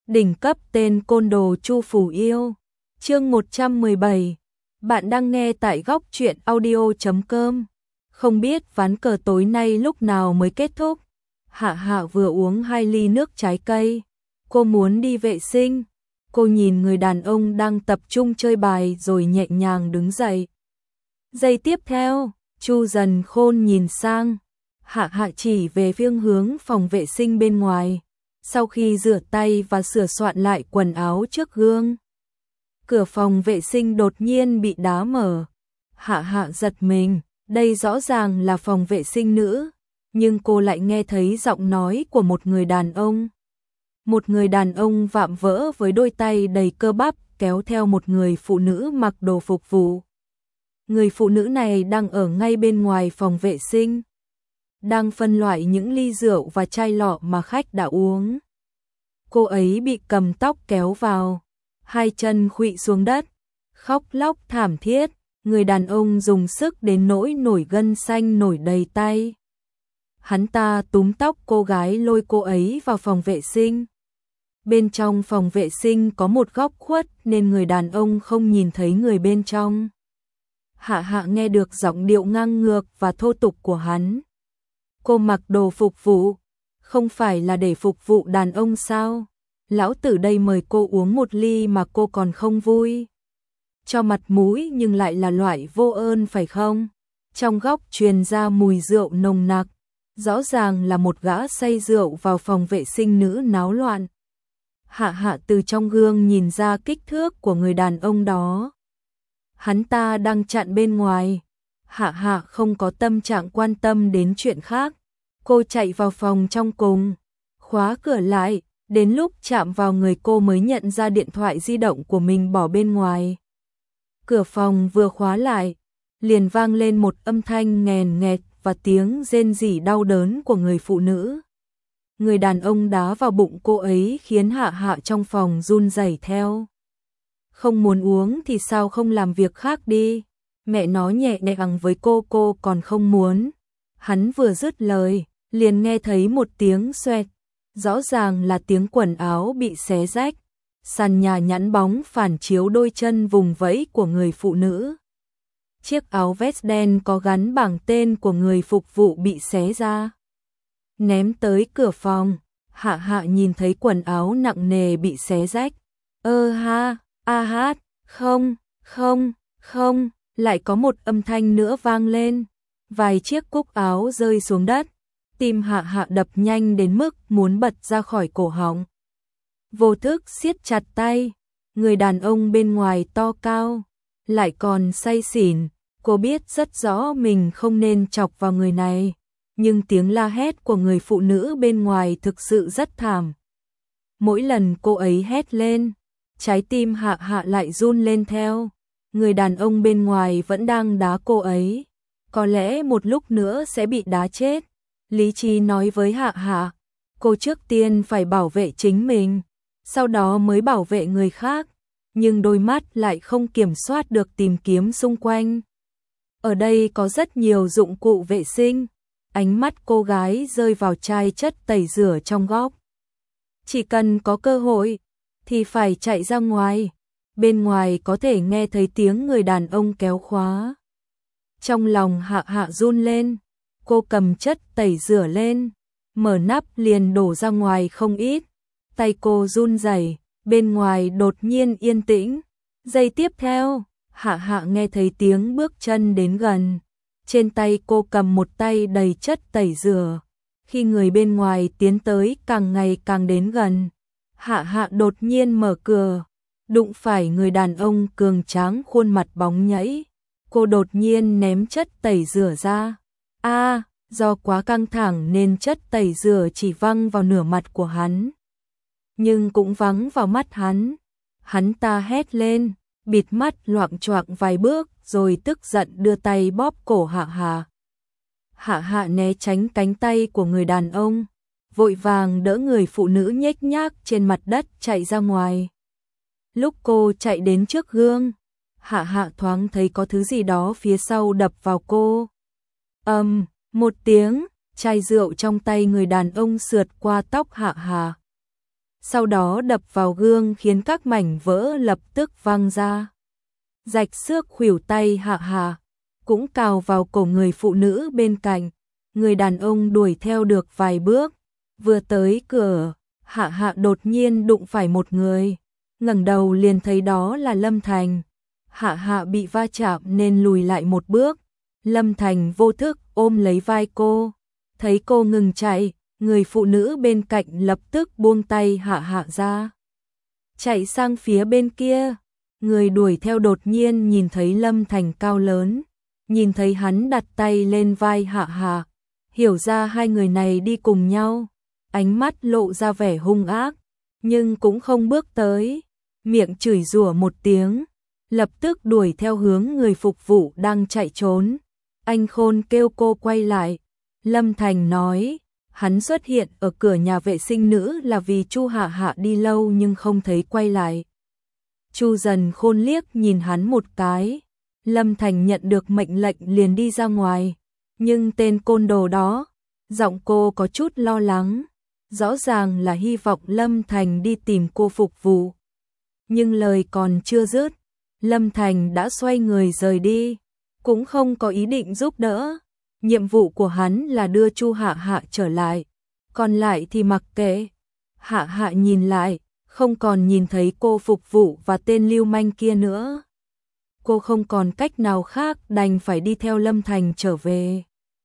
Đỉnh cấp tên côn đồ Chu Phủ Yêu. Chương 117. Bạn đang nghe tại góc truyện audio.com. Không biết ván cờ tối nay lúc nào mới kết thúc. Hạ Hạ vừa uống 2 ly nước trái cây. Cô muốn đi vệ sinh. Cô nhìn người đàn ông đang tập trung chơi bài rồi nhẹ nhàng đứng dậy. Giây tiếp theo, Chu Dần Khôn nhìn sang. Hạ Hạ chỉ về phía hướng phòng vệ sinh bên ngoài. Sau khi rửa tay và sửa soạn lại quần áo trước gương, cửa phòng vệ sinh đột nhiên bị đá mở. Hạ Hạ giật mình, đây rõ ràng là phòng vệ sinh nữ, nhưng cô lại nghe thấy giọng nói của một người đàn ông. Một người đàn ông vạm vỡ với đôi tay đầy cơ bắp kéo theo một người phụ nữ mặc đồ phục vụ. Người phụ nữ này đang ở ngay bên ngoài phòng vệ sinh, đang phân loại những ly rượu và chai lọ mà khách đã uống. Cô ấy bị cầm tóc kéo vào, hai chân khuỵu xuống đất, khóc lóc thảm thiết. Người đàn ông dùng sức đến nỗi nổi gân xanh nổi đầy tay. Hắn ta túm tóc cô gái lôi cô ấy vào phòng vệ sinh. Bên trong phòng vệ sinh có một góc khuất nên người đàn ông không nhìn thấy người bên trong. Hạ Hạ nghe được giọng điệu ngang ngược và thô tục của hắn. Cô mặc đồ phục vụ, không phải là để phục vụ đàn ông sao? Lão tử đây mời cô uống một ly mà cô còn không vui. Cho mặt mũi nhưng lại là loại vô ơn phải không? Trong góc truyền ra mùi rượu nồng nặc, rõ ràng là một gã say rượu vào phòng vệ sinh nữ náo loạn. Hạ Hạ từ trong gương nhìn ra kích thước của người đàn ông đó. Hắn ta đang chặn bên ngoài. Hạ Hạ không có tâm trạng quan tâm đến chuyện khác. Cô chạy vào phòng trong cùng, khóa cửa lại, đến lúc chạm vào người cô mới nhận ra điện thoại di động của mình bỏ bên ngoài. Cửa phòng vừa khóa lại, liền vang lên một âm thanh nghèn nghẹt và tiếng rên rỉ đau đớn của người phụ nữ. Người đàn ông đá vào bụng cô ấy khiến Hạ Hạ trong phòng run rẩy theo. Không muốn uống thì sao không làm việc khác đi, mẹ nói nhẹ nhàng với cô còn không muốn. Hắn vừa dứt lời, liền nghe thấy một tiếng xoẹt, rõ ràng là tiếng quần áo bị xé rách. Sàn nhà nhẵn bóng phản chiếu đôi chân vùng vẫy của người phụ nữ. Chiếc áo vest đen có gắn bảng tên của người phục vụ bị xé ra, ném tới cửa phòng. Hạ Hạ nhìn thấy quần áo nặng nề bị xé rách. Không, lại có một âm thanh nữa vang lên. Vài chiếc cúc áo rơi xuống đất. Tim Hạ Hạ đập nhanh đến mức muốn bật ra khỏi cổ họng. Vô thức siết chặt tay. Người đàn ông bên ngoài to cao, lại còn say xỉn. Cô biết rất rõ mình không nên chọc vào người này, nhưng tiếng la hét của người phụ nữ bên ngoài thực sự rất thảm. Mỗi lần cô ấy hét lên, trái tim Hạ Hạ lại run lên theo. Người đàn ông bên ngoài vẫn đang đá cô ấy, có lẽ một lúc nữa sẽ bị đá chết. Lý trí nói với Hạ Hạ, cô trước tiên phải bảo vệ chính mình, sau đó mới bảo vệ người khác, nhưng đôi mắt lại không kiểm soát được tìm kiếm xung quanh. Ở đây có rất nhiều dụng cụ vệ sinh. Ánh mắt cô gái rơi vào chai chất tẩy rửa trong góc. Chỉ cần có cơ hội thì phải chạy ra ngoài. Bên ngoài có thể nghe thấy tiếng người đàn ông kéo khóa. Trong lòng Hạ Hạ run lên. Cô cầm chất tẩy rửa lên, mở nắp liền đổ ra ngoài không ít. Tay cô run rẩy, bên ngoài đột nhiên yên tĩnh. Giây tiếp theo, Hạ Hạ nghe thấy tiếng bước chân đến gần. Trên tay cô cầm một tay đầy chất tẩy rửa. Khi người bên ngoài tiến tới càng ngày càng đến gần, Hạ Hạ đột nhiên mở cửa, đụng phải người đàn ông cường tráng khuôn mặt bóng nhẫy. Cô đột nhiên ném chất tẩy rửa ra. Do quá căng thẳng nên chất tẩy rửa chỉ văng vào nửa mặt của hắn, nhưng cũng vắng vào mắt hắn. Hắn ta hét lên, bịt mắt loạng choạng vài bước rồi tức giận đưa tay bóp cổ Hạ Hạ. Hạ Hạ né tránh cánh tay của người đàn ông, vội vàng đỡ người phụ nữ nhếch nhác trên mặt đất chạy ra ngoài. Lúc cô chạy đến trước gương, Hạ Hạ thoáng thấy có thứ gì đó phía sau đập vào cô. Một tiếng, chai rượu trong tay người đàn ông sượt qua tóc Hạ Hạ. sau đó đập vào gương khiến các mảnh vỡ lập tức văng ra. Rạch xước khuỷu tay Hạ Hạ, cũng cào vào cổ người phụ nữ bên cạnh. Người đàn ông đuổi theo được vài bước, vừa tới cửa, Hạ Hạ đột nhiên đụng phải một người, ngẩng đầu liền thấy đó là Lâm Thành. Hạ Hạ bị va chạm nên lùi lại một bước, Lâm Thành vô thức ôm lấy vai cô, thấy cô ngừng chạy, người phụ nữ bên cạnh lập tức buông tay Hạ Hạ ra, chạy sang phía bên kia. Người đuổi theo đột nhiên nhìn thấy Lâm Thành cao lớn, nhìn thấy hắn đặt tay lên vai Hạ Hạ, hiểu ra hai người này đi cùng nhau, ánh mắt lộ ra vẻ hung ác, nhưng cũng không bước tới, miệng chửi rủa một tiếng, lập tức đuổi theo hướng người phục vụ đang chạy trốn. Anh Khôn kêu cô quay lại. Lâm Thành nói, hắn xuất hiện ở cửa nhà vệ sinh nữ là vì Chu Hạ Hạ đi lâu nhưng không thấy quay lại. Chu Dần Khôn liếc nhìn hắn một cái. Lâm Thành nhận được mệnh lệnh liền đi ra ngoài, nhưng tên côn đồ đó, giọng cô có chút lo lắng, rõ ràng là hy vọng Lâm Thành đi tìm cô phục vụ. Nhưng lời còn chưa dứt, Lâm Thành đã xoay người rời đi, cũng không có ý định giúp đỡ. Nhiệm vụ của hắn là đưa Chu Hạ Hạ trở lại, còn lại thì mặc kệ. Hạ Hạ nhìn lại, không còn nhìn thấy cô phục vụ và tên lưu manh kia nữa. Cô không còn cách nào khác đành phải đi theo Lâm Thành trở về.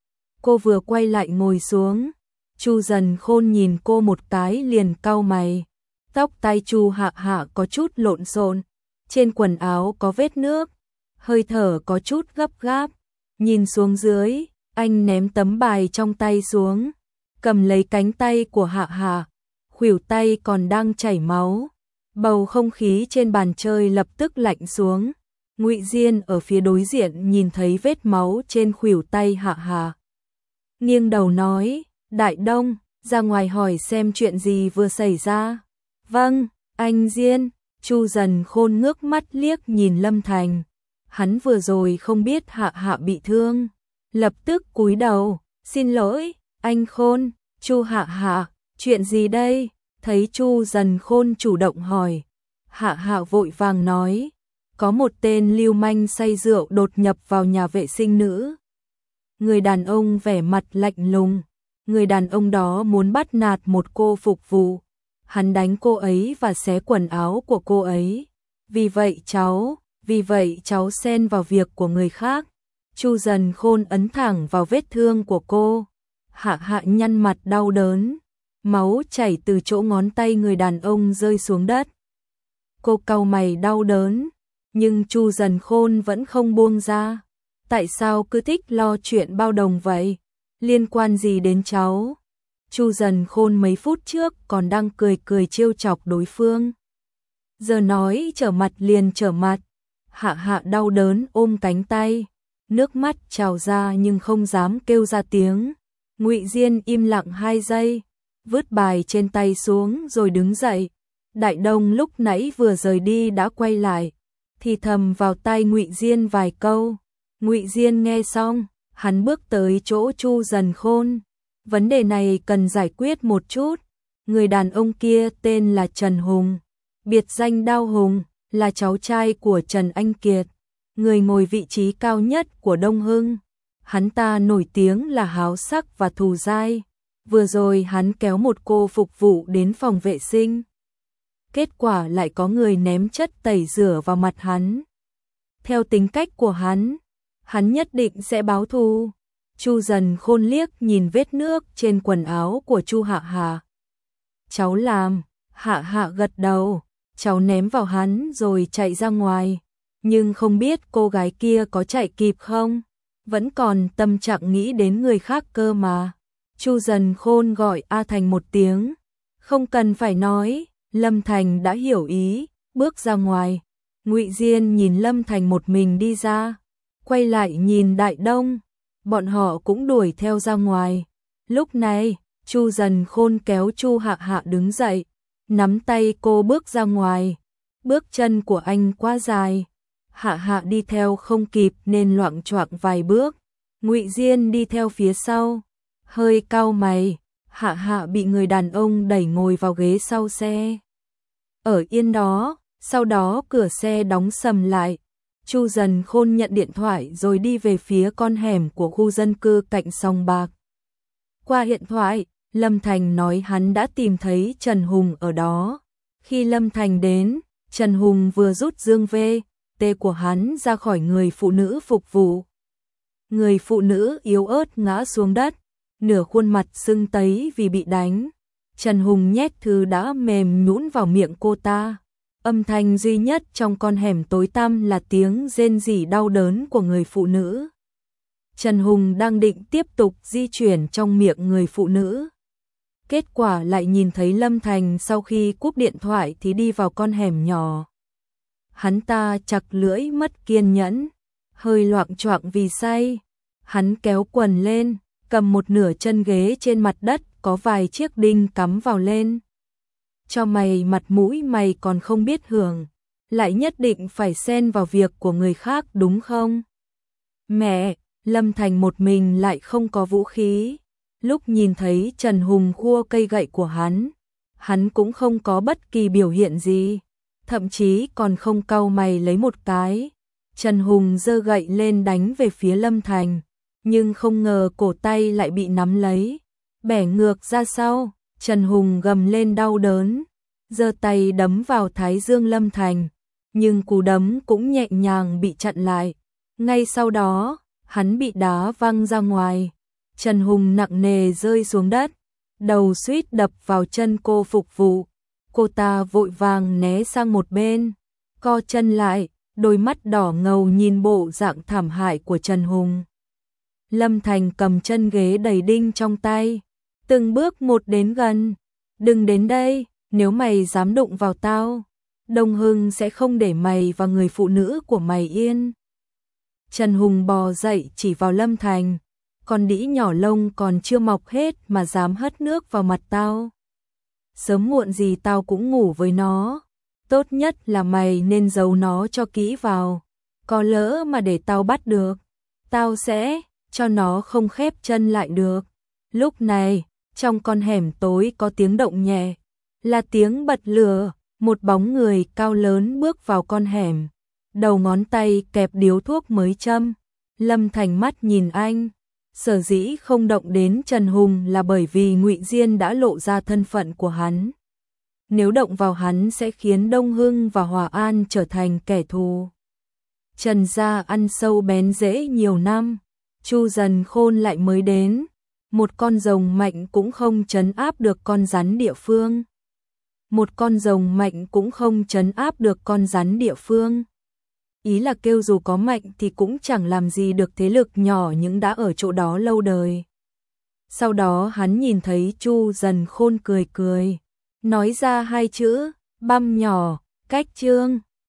Cô vừa quay lại ngồi xuống, Chu Dần Khôn nhìn cô một cái liền cau mày. Tóc tai Chu Hạ Hạ có chút lộn xộn, trên quần áo có vết nước, hơi thở có chút gấp gáp. Nhìn xuống dưới, anh ném tấm bài trong tay xuống, cầm lấy cánh tay của Hạ Hạ, khuỷu tay còn đang chảy máu. Bầu không khí trên bàn chơi lập tức lạnh xuống. Ngụy Diên ở phía đối diện nhìn thấy vết máu trên khuỷu tay Hạ Hạ, nghiêng đầu nói, Đại Đông, ra ngoài hỏi xem chuyện gì vừa xảy ra. Vâng, anh Diên. Chu Dần Khôn ngước mắt liếc nhìn Lâm Thành. Hắn vừa rồi không biết Hạ Hạ bị thương, lập tức cúi đầu, xin lỗi, anh Khôn. Chu Hạ Hạ, chuyện gì đây? Thấy Chu Dần Khôn chủ động hỏi, Hạ Hạ vội vàng nói, có một tên lưu manh say rượu đột nhập vào nhà vệ sinh nữ. Người đàn ông vẻ mặt lạnh lùng, người đàn ông đó muốn bắt nạt một cô phục vụ. Hắn đánh cô ấy và xé quần áo của cô ấy. Vì vậy cháu xen vào việc của người khác. Chu Dần Khôn ấn thẳng vào vết thương của cô. Hạ Hạ nhăn mặt đau đớn, máu chảy từ chỗ ngón tay người đàn ông rơi xuống đất. Cô cau mày đau đớn, nhưng Chu Dần Khôn vẫn không buông ra. Tại sao cứ thích lo chuyện bao đồng vậy? Liên quan gì đến cháu? Chu Dần Khôn mấy phút trước còn đang cười trêu chọc đối phương, giờ nói trở mặt liền trở mặt. Hạ Hạ đau đớn ôm cánh tay, nước mắt trào ra nhưng không dám kêu ra tiếng. Ngụy Diên im lặng 2 giây, vứt bài trên tay xuống rồi đứng dậy. Đại Đông lúc nãy vừa rời đi đã quay lại, thì thầm vào tai Ngụy Diên vài câu. Ngụy Diên nghe xong, hắn bước tới chỗ Chu Dần Khôn. Vấn đề này cần giải quyết một chút. Người đàn ông kia tên là Trần Hùng, biệt danh Đao Hùng, là cháu trai của Trần Anh Kiệt, người ngồi vị trí cao nhất của Đông Hưng. Hắn ta nổi tiếng là háo sắc và thù dai. Vừa rồi hắn kéo một cô phục vụ đến phòng vệ sinh, kết quả lại có người ném chất tẩy rửa vào mặt hắn. Theo tính cách của hắn nhất định sẽ báo thù. Chu Dần Khôn liếc nhìn vết nước trên quần áo của Chu Hạ Hạ. Cháu làm. Hạ Hạ gật đầu. Cháu ném vào hắn rồi chạy ra ngoài. Nhưng không biết cô gái kia có chạy kịp không? Vẫn còn tâm trạng nghĩ đến người khác cơ mà. Chu Dần Khôn gọi A Thành một tiếng. Không cần phải nói, Lâm Thành đã hiểu ý, bước ra ngoài. Ngụy Diên nhìn Lâm Thành một mình đi ra, quay lại nhìn Đại Đông. Bọn họ cũng đuổi theo ra ngoài. Lúc này, Chu Dần Khôn kéo Chu Hạ Hạ đứng dậy, nắm tay cô bước ra ngoài. Bước chân của anh quá dài, Hạ Hạ đi theo không kịp nên loạng choạng vài bước. Ngụy Diên đi theo phía sau, hơi cau mày. Hạ Hạ bị người đàn ông đẩy ngồi vào ghế sau xe. Ở yên đó, sau đó cửa xe đóng sầm lại. Chu Dần Khôn nhận điện thoại rồi đi về phía con hẻm của khu dân cư cạnh sòng bạc. Qua điện thoại, Lâm Thành nói hắn đã tìm thấy Trần Hùng ở đó. Khi Lâm Thành đến, Trần Hùng vừa rút dương V.T của hắn ra khỏi người phụ nữ phục vụ. Người phụ nữ yếu ớt ngã xuống đất, nửa khuôn mặt sưng tấy vì bị đánh. Trần Hùng nhét thứ đã mềm nhũn vào miệng cô ta. Âm thanh duy nhất trong con hẻm tối tăm là tiếng rên rỉ đau đớn của người phụ nữ. Trần Hùng đang định tiếp tục di chuyển trong miệng người phụ nữ. Kết quả lại nhìn thấy Lâm Thành sau khi cúp điện thoại thì đi vào con hẻm nhỏ. Hắn ta chặt lưỡi mất kiên nhẫn, hơi loạng choạng vì say. Hắn kéo quần lên, cầm một nửa chân ghế trên mặt đất có vài chiếc đinh cắm vào lên. Cho mày mặt mũi mày còn không biết hưởng, lại nhất định phải xen vào việc của người khác đúng không? Mẹ, Lâm Thành một mình lại không có vũ khí. Lúc nhìn thấy Trần Hùng khua cây gậy của hắn cũng không có bất kỳ biểu hiện gì, thậm chí còn không cau mày lấy một cái. Trần Hùng giơ gậy lên đánh về phía Lâm Thành, nhưng không ngờ cổ tay lại bị nắm lấy, bẻ ngược ra sau. Trần Hùng gầm lên đau đớn, giơ tay đấm vào thái dương Lâm Thành, nhưng cú đấm cũng nhẹ nhàng bị chặn lại. Ngay sau đó, hắn bị đá văng ra ngoài. Trần Hùng nặng nề rơi xuống đất, đầu suýt đập vào chân cô phục vụ. Cô ta vội vàng né sang một bên, co chân lại, đôi mắt đỏ ngầu nhìn bộ dạng thảm hại của Trần Hùng. Lâm Thành cầm chân ghế đầy đinh trong tay, từng bước một đến gần. Đừng đến đây, nếu mày dám đụng vào tao, Đông Hưng sẽ không để mày và người phụ nữ của mày yên. Trần Hùng bò dậy chỉ vào Lâm Thành, con đĩ nhỏ lông còn chưa mọc hết mà dám hất nước vào mặt tao. Sớm muộn gì tao cũng ngủ với nó, tốt nhất là mày nên giấu nó cho kỹ vào, có lỡ mà để tao bắt được, tao sẽ cho nó không khép chân lại được. Lúc này, trong con hẻm tối có tiếng động nhẹ, là tiếng bật lửa. Một bóng người cao lớn bước vào con hẻm, đầu ngón tay kẹp điếu thuốc mới châm. Lâm Thành mắt nhìn anh, sở dĩ không động đến Trần Hùng là bởi vì Ngụy Diên đã lộ ra thân phận của hắn. Nếu động vào hắn sẽ khiến Đông Hưng và Hòa An trở thành kẻ thù. Trần gia ăn sâu bén rễ nhiều năm, Chu Dần Khôn lại mới đến, một con rồng mạnh cũng không trấn áp được con rắn địa phương. Một con rồng mạnh cũng không trấn áp được con rắn địa phương. Ý là kêu dù có mạnh thì cũng chẳng làm gì được thế lực nhỏ những đã ở chỗ đó lâu đời. Sau đó hắn nhìn thấy Chu Dần Khôn cười cười, nói ra hai chữ, băm nhỏ, cách trương.